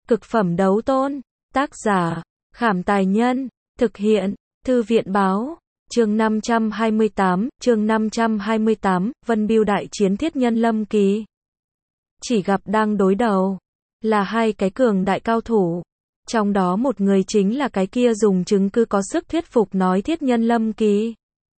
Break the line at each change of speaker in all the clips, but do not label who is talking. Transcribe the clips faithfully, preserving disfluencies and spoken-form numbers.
Cực phẩm đấu tôn. Tác giả, Khảm Tài Nhân. Thực hiện, Thư viện Báo. Chương năm trăm hai mươi tám, chương năm trăm hai mươi tám, Vân Bưu đại chiến thiết nhân Lâm Kỳ. Chỉ gặp đang đối đầu là hai cái cường đại cao thủ. Trong đó một người chính là cái kia dùng chứng cứ có sức thuyết phục nói thiết nhân Lâm Kỳ.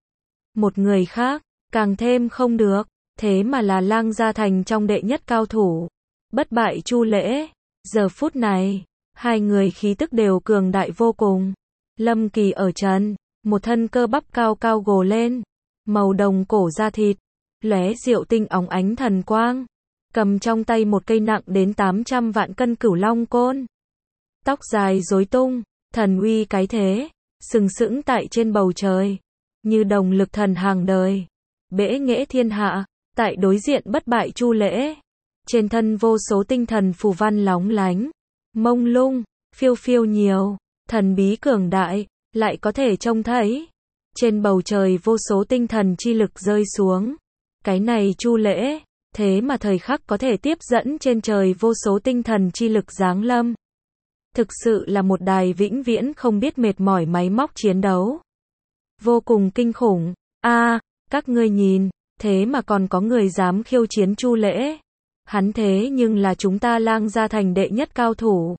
Một người khác, càng thêm không được, thế mà là Lang Gia Thành trong đệ nhất cao thủ. Bất bại Chu Lễ. Giờ phút này, hai người khí tức đều cường đại vô cùng. Lâm Kỳ ở chân, một thân cơ bắp cao cao gồ lên, màu đồng cổ da thịt, lóe diệu tinh óng ánh thần quang, cầm trong tay một cây nặng đến tám trăm vạn cân cửu long côn. Tóc dài rối tung, thần uy cái thế, sừng sững tại trên bầu trời, như đồng lực thần hàng đời, bẽ nghễ thiên hạ. Tại đối diện bất bại Chu Lễ, trên thân vô số tinh thần phù văn lóng lánh, mông lung, phiêu phiêu nhiều, thần bí cường đại, lại có thể trông thấy. Trên bầu trời vô số tinh thần chi lực rơi xuống. Cái này Chu Lễ, thế mà thời khắc có thể tiếp dẫn trên trời vô số tinh thần chi lực giáng lâm. Thực sự là một đài vĩnh viễn không biết mệt mỏi máy móc chiến đấu. Vô cùng kinh khủng. A, à, các ngươi nhìn, thế mà còn có người dám khiêu chiến Chu Lễ. Hắn thế nhưng là chúng ta Lang Gia Thành đệ nhất cao thủ.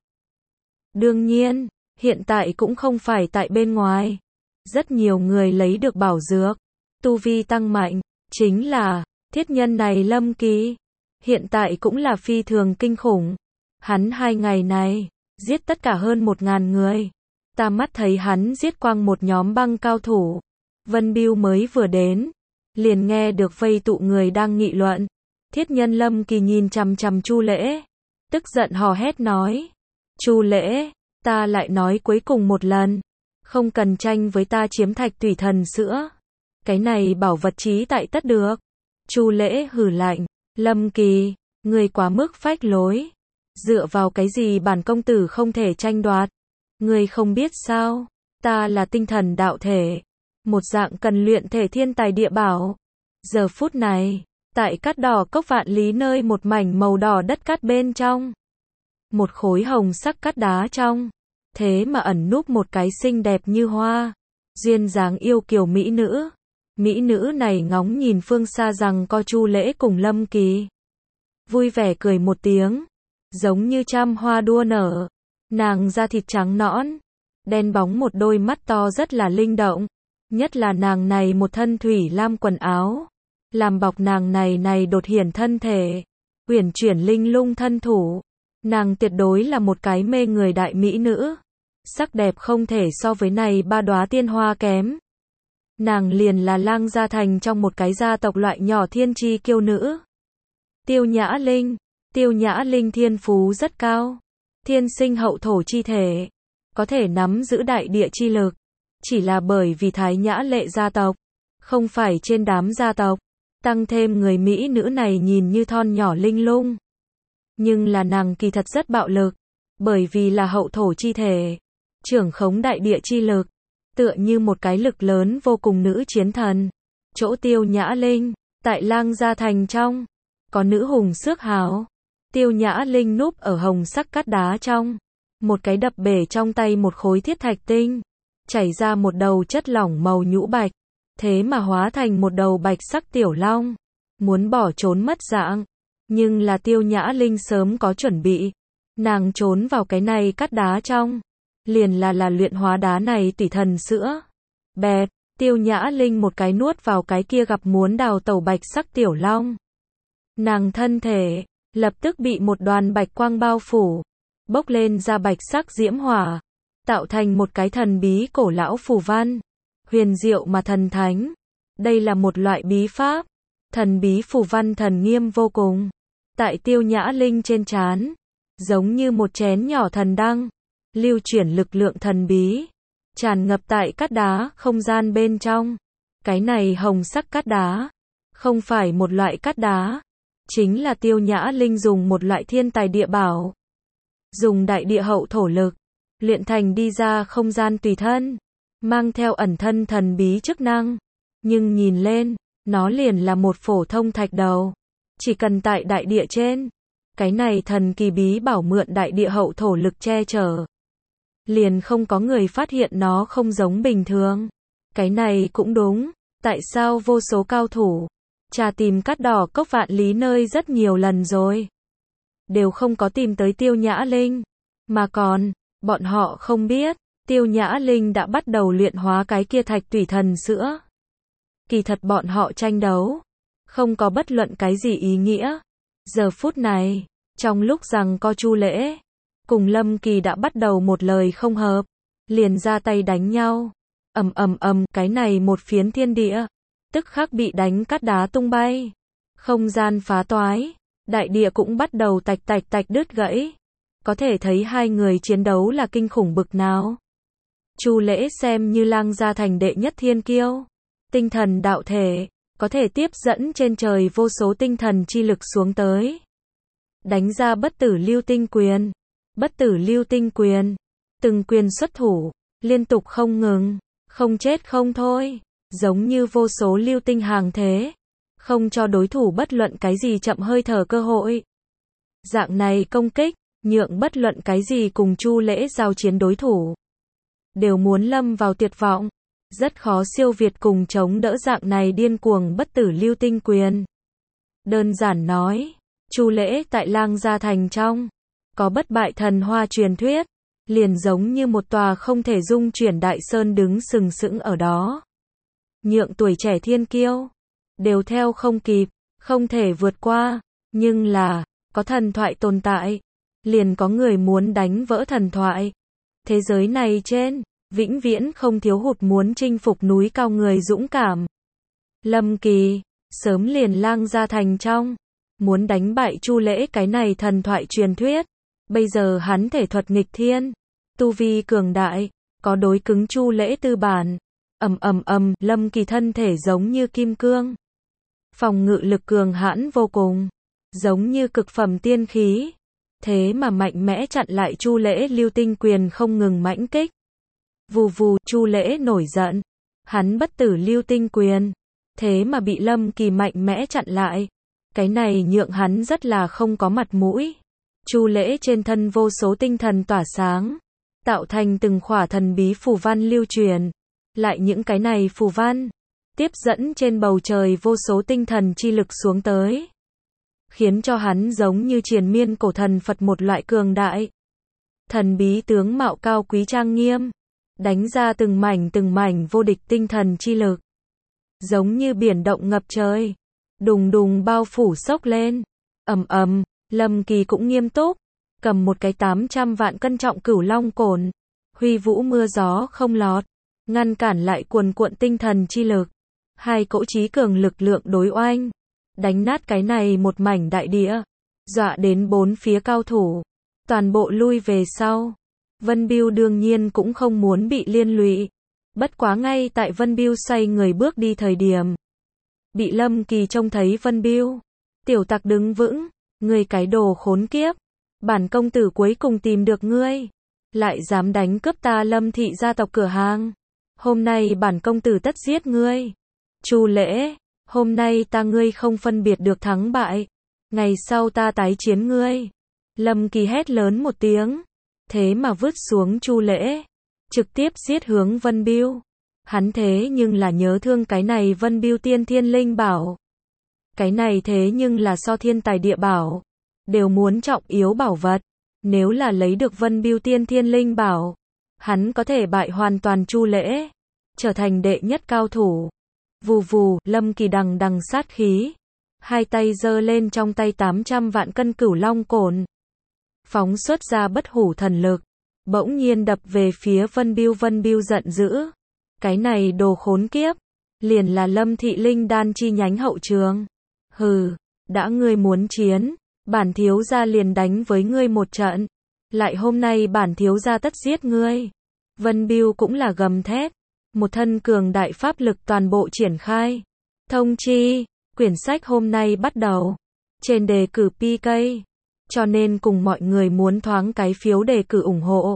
Đương nhiên, hiện tại cũng không phải tại bên ngoài. Rất nhiều người lấy được bảo dược, tu vi tăng mạnh, chính là thiết nhân này Lâm Kỳ. Hiện tại cũng là phi thường kinh khủng. Hắn hai ngày này, giết tất cả hơn một ngàn người. Ta mắt thấy hắn giết quang một nhóm băng cao thủ. Vân Bưu mới vừa đến, liền nghe được vây tụ người đang nghị luận. Thiết nhân Lâm Kỳ nhìn chằm chằm Chu Lễ, tức giận hò hét nói: Chu Lễ, ta lại nói cuối cùng một lần, không cần tranh với ta chiếm thạch tùy thần sữa. Cái này bảo vật chí tại tất được. Chu Lễ hừ lạnh: Lâm Kỳ, ngươi quá mức phách lối. Dựa vào cái gì bản công tử không thể tranh đoạt? Ngươi không biết sao, ta là tinh thần đạo thể, một dạng cần luyện thể thiên tài địa bảo. Giờ phút này, tại cát đỏ cốc vạn lý nơi một mảnh màu đỏ đất cát bên trong, một khối hồng sắc cát đá trong, thế mà ẩn núp một cái xinh đẹp như hoa, duyên dáng yêu kiều mỹ nữ. Mỹ nữ này ngóng nhìn phương xa rằng co Chu Lễ cùng Lâm Kỳ, vui vẻ cười một tiếng, giống như trăm hoa đua nở. Nàng da thịt trắng nõn, đen bóng, một đôi mắt to rất là linh động, nhất là nàng này một thân thủy lam quần áo, làm bọc nàng này này đột hiển thân thể, uyển chuyển linh lung thân thủ. Nàng tuyệt đối là một cái mê người đại mỹ nữ, sắc đẹp không thể so với này ba đóa tiên hoa kém. Nàng liền là Lang Gia Thành trong một cái gia tộc loại nhỏ thiên chi kiêu nữ. Tiêu Nhã Linh. Tiêu Nhã Linh thiên phú rất cao, thiên sinh hậu thổ chi thể, có thể nắm giữ đại địa chi lực. Chỉ là bởi vì Thái Nhã Lệ gia tộc, không phải trên đám gia tộc, tăng thêm người mỹ nữ này nhìn như thon nhỏ linh lung. Nhưng là nàng kỳ thật rất bạo lực, bởi vì là hậu thổ chi thể, trưởng khống đại địa chi lực, tựa như một cái lực lớn vô cùng nữ chiến thần. Chỗ Tiêu Nhã Linh, tại Lang Gia Thành trong, có nữ hùng xước hào. Tiêu Nhã Linh núp ở hồng sắc cát đá trong, một cái đập bể trong tay một khối thiết thạch tinh, chảy ra một đầu chất lỏng màu nhũ bạch, thế mà hóa thành một đầu bạch sắc tiểu long, muốn bỏ trốn mất dạng. Nhưng là Tiêu Nhã Linh sớm có chuẩn bị, nàng trốn vào cái này cát đá trong, liền là là luyện hóa đá này tùy thần sữa. Bẹp, Tiêu Nhã Linh một cái nuốt vào cái kia gặp muốn đào tẩu bạch sắc tiểu long. Nàng thân thể lập tức bị một đoàn bạch quang bao phủ, bốc lên ra bạch sắc diễm hỏa, tạo thành một cái thần bí cổ lão phù văn, huyền diệu mà thần thánh. Đây là một loại bí pháp, thần bí phù văn thần nghiêm vô cùng. Tại Tiêu Nhã Linh trên trán, giống như một chén nhỏ thần đăng, lưu chuyển lực lượng thần bí, tràn ngập tại cát đá không gian bên trong. Cái này hồng sắc cát đá, không phải một loại cát đá, chính là Tiêu Nhã Linh dùng một loại thiên tài địa bảo, dùng đại địa hậu thổ lực, luyện thành đi ra không gian tùy thân, mang theo ẩn thân thần bí chức năng. Nhưng nhìn lên, nó liền là một phổ thông thạch đầu, chỉ cần tại đại địa trên, Cái này thần kỳ bí bảo mượn đại địa hậu thổ lực che chở. Liền không có người phát hiện nó không giống bình thường. Cái này cũng đúng, tại sao vô số cao thủ trà tìm cát đỏ cốc vạn lý nơi rất nhiều lần rồi, đều không có tìm tới Tiêu Nhã Linh, mà còn, bọn họ không biết, Tiêu Nhã Linh đã bắt đầu luyện hóa cái kia thạch tủy thần sữa. Kỳ thật bọn họ tranh đấu, không có bất luận cái gì ý nghĩa. Giờ phút này, trong lúc rằng co Chu Lễ, cùng Lâm Kỳ đã bắt đầu một lời không hợp, liền ra tay đánh nhau. Ầm ầm ầm, cái này một phiến thiên địa, tức khắc bị đánh cát đá tung bay. Không gian phá toái, đại địa cũng bắt đầu tạch tạch tạch đứt gãy. Có thể thấy hai người chiến đấu là kinh khủng bực nào. Chu Lễ xem như Lang Gia thành đệ nhất thiên kiêu, tinh thần đạo thể, có thể tiếp dẫn trên trời vô số tinh thần chi lực xuống tới. Đánh ra bất tử lưu tinh quyền, bất tử lưu tinh quyền, từng quyền xuất thủ, liên tục không ngừng, không chết không thôi, giống như vô số lưu tinh hàng thế, không cho đối thủ bất luận cái gì chậm hơi thở cơ hội. Dạng này công kích, nhượng bất luận cái gì cùng Chu Lễ giao chiến đối thủ, đều muốn lâm vào tuyệt vọng, rất khó siêu việt cùng chống đỡ dạng này điên cuồng bất tử lưu tinh quyền. Đơn giản nói, Chu Lễ tại Lang Gia thành trong, có bất bại thần hoa truyền thuyết, liền giống như một tòa không thể dung chuyển đại sơn đứng sừng sững ở đó. Nhượng tuổi trẻ thiên kiêu, đều theo không kịp, không thể vượt qua, nhưng là, có thần thoại tồn tại, liền có người muốn đánh vỡ thần thoại. Thế giới này trên, vĩnh viễn không thiếu hụt muốn chinh phục núi cao người dũng cảm. Lâm Kỳ, sớm liền Lang Gia thành trong, muốn đánh bại Chu Lễ cái này thần thoại truyền thuyết. Bây giờ hắn thể thuật nghịch thiên, tu vi cường đại, có đối cứng Chu Lễ tư bản. Ầm ầm ầm, Lâm Kỳ thân thể giống như kim cương, phòng ngự lực cường hãn vô cùng, giống như cực phẩm tiên khí, thế mà mạnh mẽ chặn lại Chu Lễ lưu tinh quyền không ngừng mãnh kích. Vù vù, Chu Lễ nổi giận, hắn bất tử lưu tinh quyền, thế mà bị Lâm Kỳ mạnh mẽ chặn lại, cái này nhượng hắn rất là không có mặt mũi. Chu Lễ trên thân vô số tinh thần tỏa sáng, tạo thành từng khỏa thần bí phù văn lưu truyền, lại những cái này phù văn, tiếp dẫn trên bầu trời vô số tinh thần chi lực xuống tới, khiến cho hắn giống như triền miên cổ thần Phật một loại cường đại. Thần bí tướng mạo cao quý trang nghiêm, đánh ra từng mảnh từng mảnh vô địch tinh thần chi lực, giống như biển động ngập trời, đùng đùng bao phủ sốc lên. Ầm ầm, Lâm Kỳ cũng nghiêm túc, cầm một cái tám trăm vạn cân trọng cửu long cồn, huy vũ mưa gió không lọt, ngăn cản lại cuồn cuộn tinh thần chi lực. Hai cỗ chí cường lực lượng đối oanh, đánh nát cái này một mảnh đại địa, dọa đến bốn phía cao thủ, toàn bộ lui về sau. Vân Bưu đương nhiên cũng không muốn bị liên lụy, bất quá ngay tại Vân Bưu xoay người bước đi thời điểm, bị Lâm Kỳ trông thấy. Vân Bưu, tiểu tặc đứng vững, ngươi cái đồ khốn kiếp, bản công tử cuối cùng tìm được ngươi, lại dám đánh cướp ta Lâm thị gia tộc cửa hàng, hôm nay bản công tử tất giết ngươi. Chu Lễ, hôm nay ta ngươi không phân biệt được thắng bại, ngày sau ta tái chiến ngươi. Lâm Kỳ hét lớn một tiếng, thế mà vứt xuống Chu Lễ, trực tiếp giết hướng Vân Bưu. Hắn thế nhưng là nhớ thương cái này Vân Bưu tiên thiên linh bảo. Cái này thế nhưng là so thiên tài địa bảo, đều muốn trọng yếu bảo vật. Nếu là lấy được Vân Bưu tiên thiên linh bảo, hắn có thể bại hoàn toàn Chu Lễ, trở thành đệ nhất cao thủ. Vù vù, Lâm Kỳ đằng đằng sát khí, hai tay giơ lên trong tay tám trăm vạn cân cửu long cồn, phóng xuất ra bất hủ thần lực, bỗng nhiên đập về phía Vân Bưu. Vân Bưu giận dữ, cái này đồ khốn kiếp, liền là Lâm thị linh đan chi nhánh hậu trường. Hừ, đã ngươi muốn chiến, bản thiếu gia liền đánh với ngươi một trận, lại hôm nay bản thiếu gia tất giết ngươi. Vân Bưu cũng là gầm thét, một thân cường đại pháp lực toàn bộ triển khai. Thông chi, quyển sách hôm nay bắt đầu, trên đề cử pê ca, cho nên cùng mọi người muốn thoáng cái phiếu đề cử ủng hộ.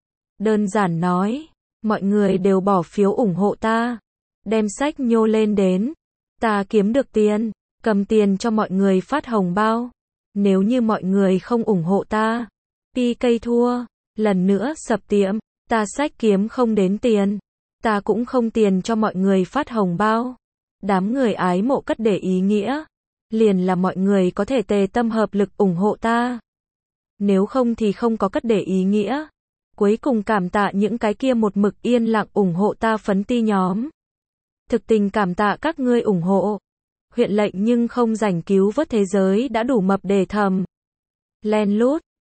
Đơn giản nói, mọi người đều bỏ phiếu ủng hộ ta, đem sách nhô lên đến, ta kiếm được tiền, cầm tiền cho mọi người phát hồng bao. Nếu như mọi người không ủng hộ ta, pê ca thua, lần nữa sập tiệm, ta xách kiếm không đến tiền, ta cũng không tiền cho mọi người phát hồng bao. Đám người ái mộ cất để ý nghĩa, liền là mọi người có thể tề tâm hợp lực ủng hộ ta. Nếu không thì không có cất để ý nghĩa. Cuối cùng cảm tạ những cái kia một mực yên lặng ủng hộ ta phấn ti nhóm. Thực tình cảm tạ các ngươi ủng hộ. Huyện lệnh nhưng không rảnh cứu vớt thế giới đã đủ mập để thầm. Len lút.